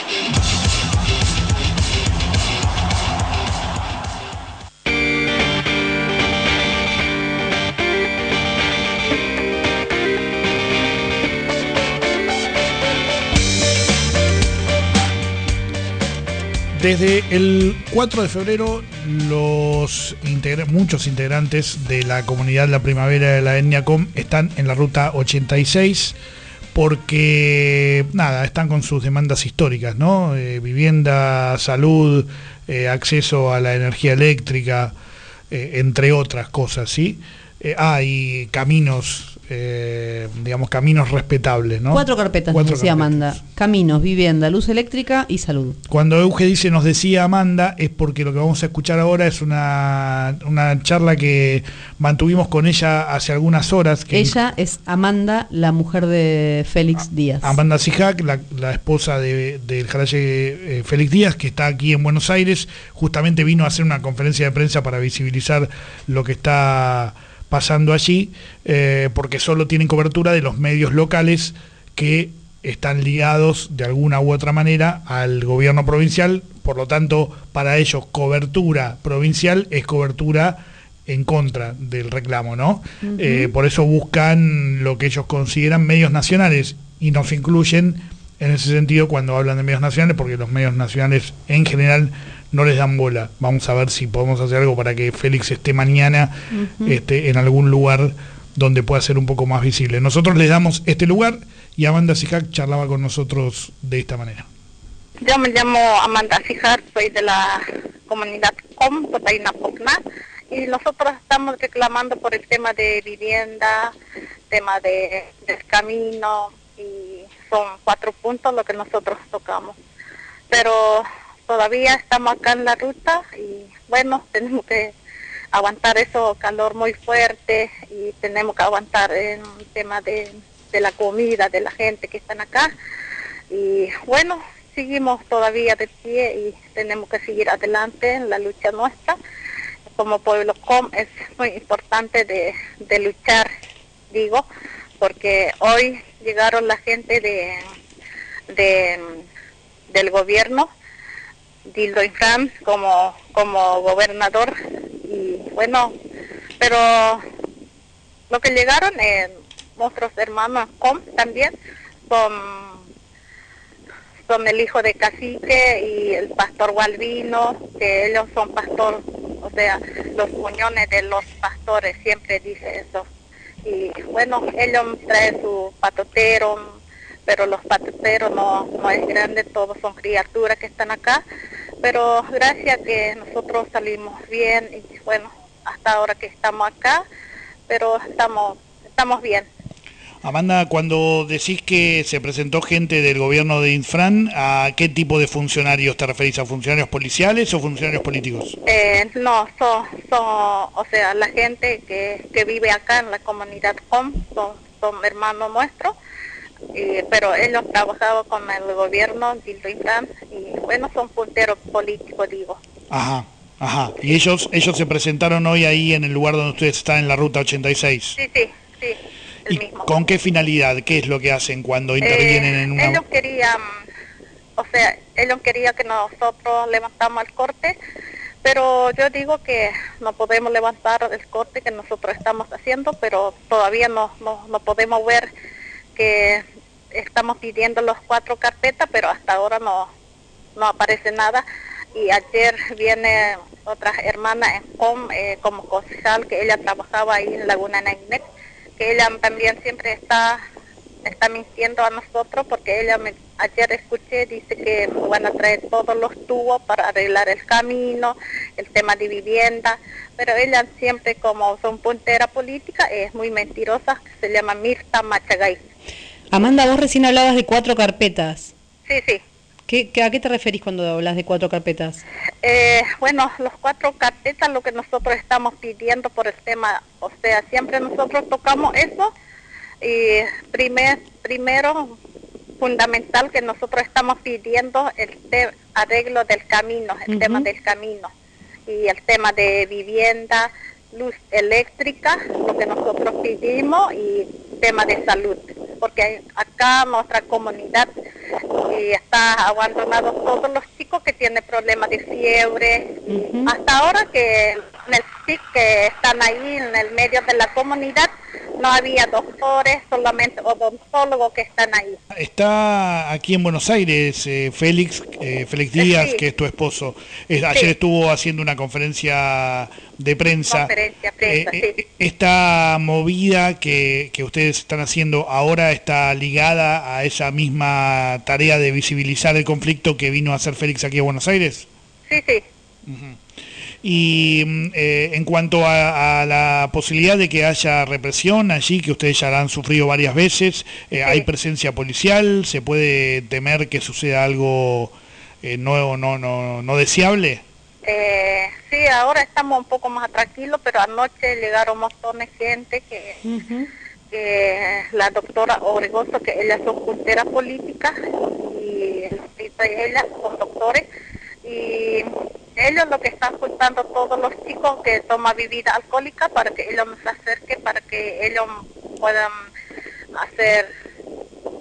Desde el 4 de febrero, muchos integrantes de la comunidad La Primavera de la etnia Com están en la ruta 86 porque, están con sus demandas históricas, ¿no? Vivienda, salud, acceso a la energía eléctrica, entre otras cosas, ¿sí? Y caminos, caminos respetables, ¿no? 4 carpetas, nos decía Amanda. Caminos, vivienda, luz eléctrica y salud. Cuando Euge dice nos decía Amanda, es porque lo que vamos a escuchar ahora es una charla que mantuvimos con ella hace algunas horas. Ella es Amanda, la mujer de Félix Díaz. Amanda Sijac, la esposa del jaraye Félix Díaz, que está aquí en Buenos Aires. Justamente vino a hacer una conferencia de prensa para visibilizar lo que está pasando allí, porque solo tienen cobertura de los medios locales que están ligados de alguna u otra manera al gobierno provincial, por lo tanto, para ellos cobertura provincial es cobertura en contra del reclamo, ¿no? Por eso buscan lo que ellos consideran medios nacionales y nos incluyen en ese sentido cuando hablan de medios nacionales, porque los medios nacionales en general no les dan bola. Vamos a ver si podemos hacer algo para que Félix esté mañana en algún lugar donde pueda ser un poco más visible. Nosotros les damos este lugar y Amanda Sijac charlaba con nosotros de esta manera. Yo me llamo Amanda Sijac, soy de la comunidad COM, Cotainapocna, y nosotros estamos reclamando por el tema de vivienda, tema del camino, y son 4 puntos lo que nosotros tocamos. Pero todavía estamos acá en la ruta y bueno, tenemos que aguantar eso, calor muy fuerte, y tenemos que aguantar el tema de la comida, de la gente que están acá. Y bueno, seguimos todavía de pie y tenemos que seguir adelante en la lucha nuestra. Como pueblo COM es muy importante de luchar, digo, porque hoy llegaron la gente del gobierno, Dildo Infran como gobernador, y bueno, pero lo que llegaron nuestros hermanos COM también son el hijo de cacique y el pastor Gualvino, que ellos son pastor, o sea, los muñones de los pastores, siempre dice eso. Y bueno, ellos traen su patotero, pero los patoteros no es grande, todos son criaturas que están acá, pero gracias que nosotros salimos bien y bueno, hasta ahora que estamos acá, pero estamos bien. Amanda, cuando decís que se presentó gente del gobierno de Infran, ¿a qué tipo de funcionarios te referís? ¿A funcionarios policiales o funcionarios políticos? No, son, o sea, la gente que vive acá en la comunidad COM, son hermanos nuestros, pero ellos trabajaban con el gobierno de Infran y bueno, son punteros políticos, digo. Ajá. ¿Y ellos se presentaron hoy ahí en el lugar donde ustedes están, en la ruta 86? Sí. ¿Y mismo. con qué finalidad? ¿Qué es lo que hacen cuando intervienen en una...? Ellos querían que nosotros levantamos el corte, pero yo digo que no podemos levantar el corte que nosotros estamos haciendo, pero todavía no podemos ver que estamos pidiendo los 4 carpetas, pero hasta ahora no aparece nada. Y ayer viene otra hermana en COM como concejal, que ella trabajaba ahí en Laguna Nainet, que ella también siempre está mintiendo a nosotros, porque ayer escuché, dice que van a traer todos los tubos para arreglar el camino, el tema de vivienda, pero ella siempre, como son puntera política, es muy mentirosa, que se llama Mirta Machagay. Amanda, vos recién hablabas de 4 carpetas. Sí. ¿A qué te referís cuando hablas de 4 carpetas? Bueno, los 4 carpetas, lo que nosotros estamos pidiendo por el tema, o sea, siempre nosotros tocamos eso, y primero, fundamental, que nosotros estamos pidiendo el arreglo del camino, el tema del camino, y el tema de vivienda, luz eléctrica, lo que nosotros pedimos, y tema de salud, porque acá nuestra comunidad está abandonado todos los chicos que tienen problemas de fiebre, hasta ahora que en el SIC que están ahí en el medio de la comunidad no había doctores, solamente odontólogos que están ahí. Está aquí en Buenos Aires Félix Díaz, que es tu esposo. Ayer estuvo haciendo una conferencia de prensa. Esta movida que ustedes están haciendo ahora está ligada a esa misma tarea de visibilizar el conflicto que vino a hacer Félix aquí a Buenos Aires. Sí. Y en cuanto a la posibilidad de que haya represión allí, que ustedes ya la han sufrido varias veces, ¿hay presencia policial? ¿Se puede temer que suceda algo no deseable? Sí, ahora estamos un poco más tranquilos, pero anoche llegaron montones de gente que la doctora Obregoso, que ella es puntera política, y ella son doctores, y ellos lo que están juntando todos los chicos que toman bebida alcohólica para que ellos nos acerquen, para que ellos puedan hacer, o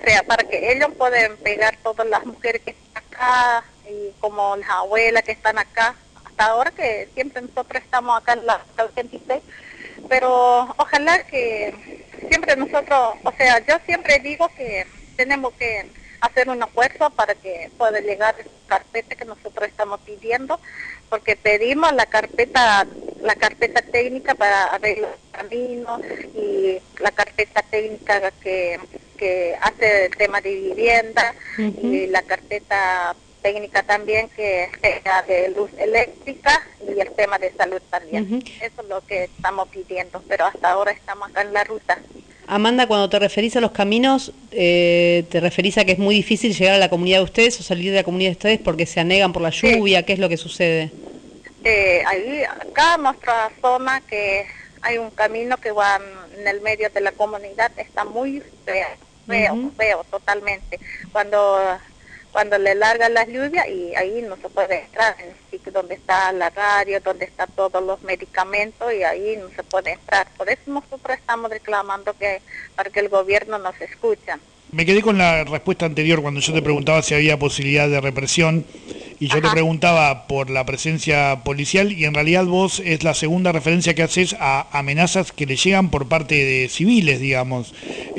sea, para que ellos puedan pegar todas las mujeres que están acá, y como las abuelas que están acá, hasta ahora que siempre nosotros estamos acá en la 86, pero ojalá que siempre nosotros, o sea, yo siempre digo que tenemos que hacer un esfuerzo para que pueda llegar esa carpeta que nosotros estamos pidiendo, porque pedimos la carpeta técnica para arreglar el camino y la carpeta técnica que hace el tema de vivienda y la carpeta técnica también que sea de luz eléctrica y el tema de salud también. Eso es lo que estamos pidiendo, pero hasta ahora estamos acá en la ruta. Amanda, cuando te referís a los caminos, ¿te referís a que es muy difícil llegar a la comunidad de ustedes o salir de la comunidad de ustedes porque se anegan por la lluvia? Sí. ¿Qué es lo que sucede? Ahí, acá en nuestra zona, que hay un camino que va en el medio de la comunidad, está muy feo totalmente. Cuando le largan las lluvias y ahí no se puede entrar, en el sitio donde está la radio, donde están todos los medicamentos, y ahí no se puede entrar. Por eso nosotros estamos reclamando para que el gobierno nos escuche. Me quedé con la respuesta anterior cuando yo te preguntaba si había posibilidad de represión, y yo te preguntaba por la presencia policial, y en realidad vos es la segunda referencia que haces a amenazas que le llegan por parte de civiles, digamos.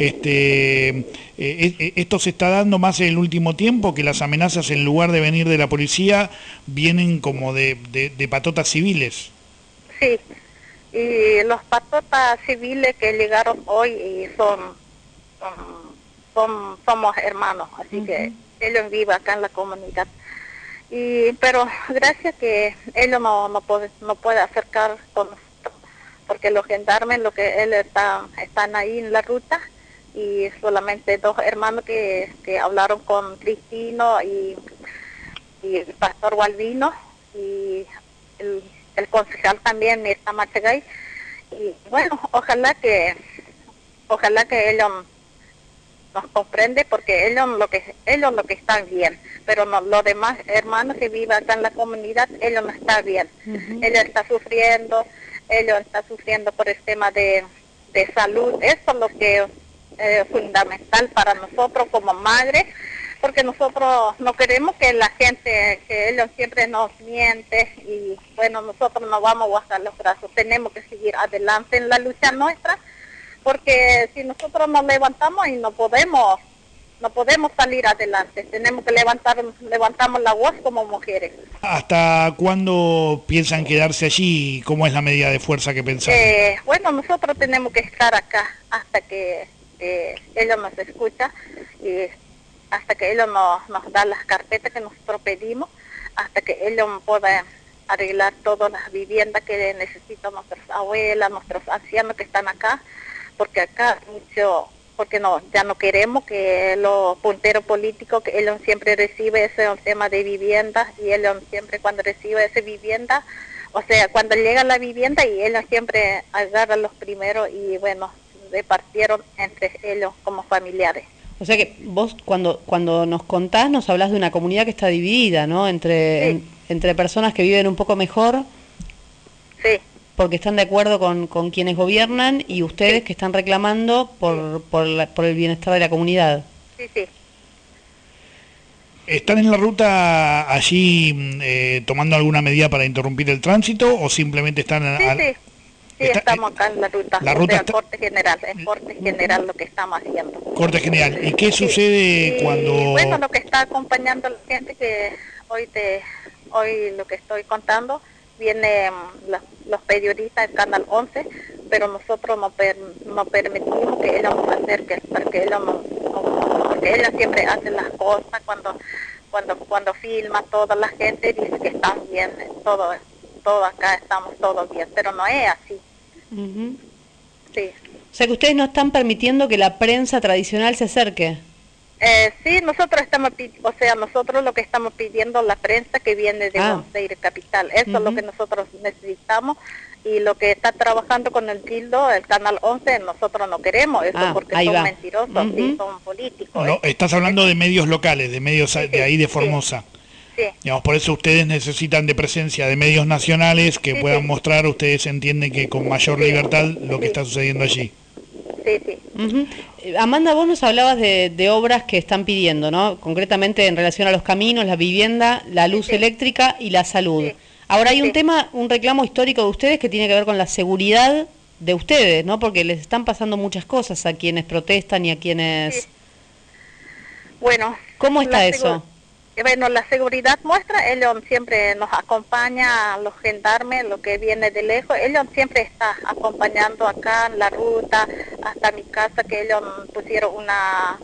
Esto se está dando más en el último tiempo, que las amenazas en lugar de venir de la policía vienen como de patotas civiles. Sí, y los patotas civiles que llegaron hoy y somos hermanos, así que ellos viven acá en la comunidad. Pero gracias que ellos no puede acercar con nosotros, porque los gendarmes, están ahí en la ruta, y solamente 2 hermanos que hablaron con Cristino y el pastor Walvino, y el concejal también está Machagay. Y bueno, ojalá que ellos nos comprende, porque ellos lo que están bien, pero los demás hermanos que viven acá en la comunidad, ellos no están bien. Ellos están sufriendo por el tema de salud. Eso es lo que es fundamental para nosotros como madres, porque nosotros no queremos que la gente, que ellos siempre nos miente, y bueno, nosotros no vamos a bajar los brazos, tenemos que seguir adelante en la lucha nuestra, porque si nosotros nos levantamos y no podemos salir adelante, tenemos que levantamos la voz como mujeres. ¿Hasta cuándo piensan quedarse allí? ¿Cómo es la medida de fuerza que pensan? Bueno, nosotros tenemos que estar acá hasta que ellos nos escuchan, y hasta que ellos nos dan las carpetas que nosotros pedimos, hasta que ellos puedan arreglar todas las viviendas que necesitan nuestras abuelas, nuestros ancianos que están acá, porque acá ya no queremos que los punteros políticos, que ellos siempre reciben ese tema de vivienda, y ellos siempre cuando reciben esa vivienda, o sea, cuando llega la vivienda, y ellos siempre agarran los primeros, y bueno, repartieron entre ellos como familiares. O sea que vos cuando nos contás, nos hablás de una comunidad que está dividida, ¿no? Entre personas que viven un poco mejor. Sí. Porque están de acuerdo con quienes gobiernan, y ustedes que están reclamando por el bienestar de la comunidad. Sí. ¿Están en la ruta allí tomando alguna medida para interrumpir el tránsito, o simplemente están... Sí, estamos acá en la ruta. Corte general, en corte general lo que estamos haciendo. Corte general. ¿Y qué sucede cuando...? Bueno, lo que está acompañando a la gente, que hoy lo que estoy contando, vienen los periodistas del Canal 11, pero nosotros no permitimos que ellos nos acerquen, porque ellos siempre hacen las cosas cuando filma toda la gente, dice que están bien, todo acá estamos todos bien, pero no es así. Sí. O sea que ustedes no están permitiendo que la prensa tradicional se acerque. Sí, nosotros nosotros lo que estamos pidiendo, la prensa que viene de Monteiro Capital, eso es lo que nosotros necesitamos, y lo que está trabajando con el Tildo, el Canal 11, nosotros no queremos eso, porque son mentirosos, y son políticos. No, estás hablando de medios locales, de medios de ahí de Formosa. Sí. Digamos, por eso ustedes necesitan de presencia de medios nacionales que puedan mostrar, ustedes entienden que con mayor libertad lo que está sucediendo allí. sí. Amanda, vos nos hablabas de obras que están pidiendo, ¿no? Concretamente en relación a los caminos, la vivienda, la luz eléctrica y la salud. Sí. Ahora hay un reclamo histórico de ustedes que tiene que ver con la seguridad de ustedes, ¿no? Porque les están pasando muchas cosas a quienes protestan y a quienes... Sí. Bueno. ¿Cómo está eso? Bueno, la seguridad nuestra, ellos siempre nos acompaña, los gendarmes, lo que viene de lejos, ellos siempre están acompañando acá en la ruta, hasta mi casa, que ellos pusieron una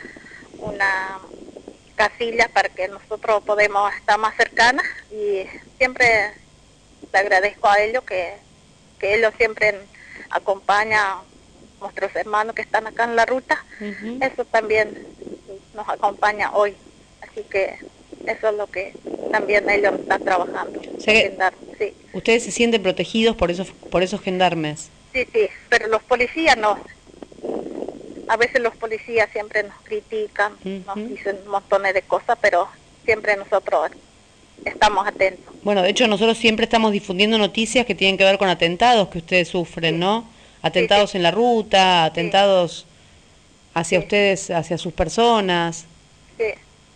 casilla para que nosotros podamos estar más cercanas, y siempre le agradezco a ellos que ellos siempre acompañan a nuestros hermanos que están acá en la ruta. Eso también nos acompaña hoy, así que eso es lo que también ellos están trabajando. O sea que ustedes se sienten protegidos por esos gendarmes. Sí, pero los policías no. A veces los policías siempre nos critican, nos dicen un montón de cosas, pero siempre nosotros estamos atentos. Bueno, de hecho nosotros siempre estamos difundiendo noticias que tienen que ver con atentados que ustedes sufren, ¿no? Atentados en la ruta, atentados hacia ustedes, hacia sus personas. Sí.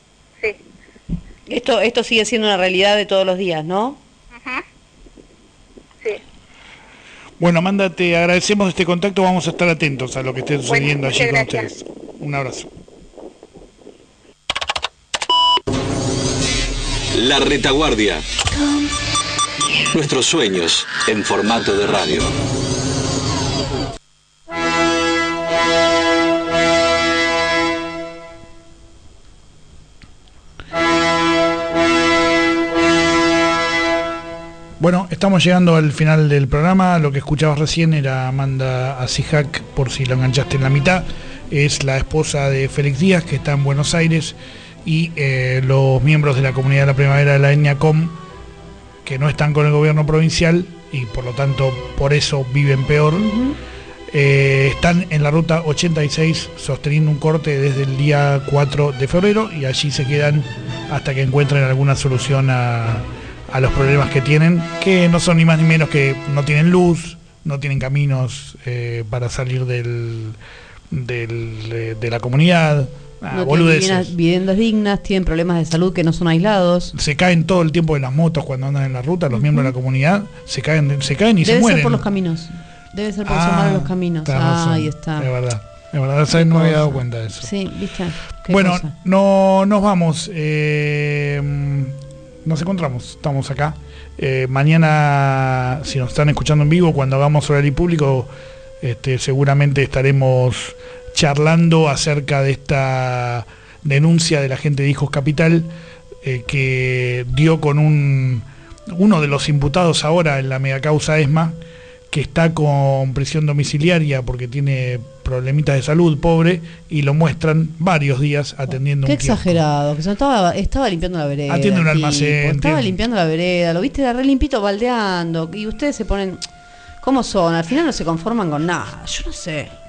Esto sigue siendo una realidad de todos los días, ¿no? Sí. Bueno, Amanda, te agradecemos este contacto, vamos a estar atentos a lo que esté sucediendo allí con ustedes. Un abrazo. La Retaguardia. Nuestros sueños en formato de radio. Bueno, estamos llegando al final del programa. Lo que escuchabas recién era Amanda Asijak, por si lo enganchaste en la mitad. Es la esposa de Félix Díaz, que está en Buenos Aires, y los miembros de la comunidad de la primavera de la etnia Com, que no están con el gobierno provincial y por lo tanto por eso viven peor. Están en la ruta 86 sosteniendo un corte desde el día 4 de febrero y allí se quedan hasta que encuentren alguna solución a los problemas que tienen, que no son ni más ni menos que no tienen luz, no tienen caminos para salir de la comunidad, no tienen viviendas dignas, tienen problemas de salud que no son aislados. Se caen todo el tiempo de las motos cuando andan en la ruta, los miembros de la comunidad se caen y se mueren. Debe ser por los caminos, debe ser por ser malos los caminos. Ahí está. Es verdad, ¿sabes? No me había dado cuenta de eso. Sí, ¿viste? Bueno, no nos vamos. Nos encontramos, estamos acá. Mañana, si nos están escuchando en vivo, cuando hagamos horario público, seguramente estaremos charlando acerca de esta denuncia de la gente de Hijos Capital, que dio con uno de los imputados ahora en la megacausa ESMA, que está con prisión domiciliaria porque tiene problemitas de salud, pobre, y lo muestran varios días atendiendo Qué un kiosco. Exagerado, que estaba limpiando la vereda. Atiende un almacén. Estaba limpiando la vereda, lo viste, era re limpito, baldeando, y ustedes se ponen... ¿Cómo son? Al final no se conforman con nada, yo no sé.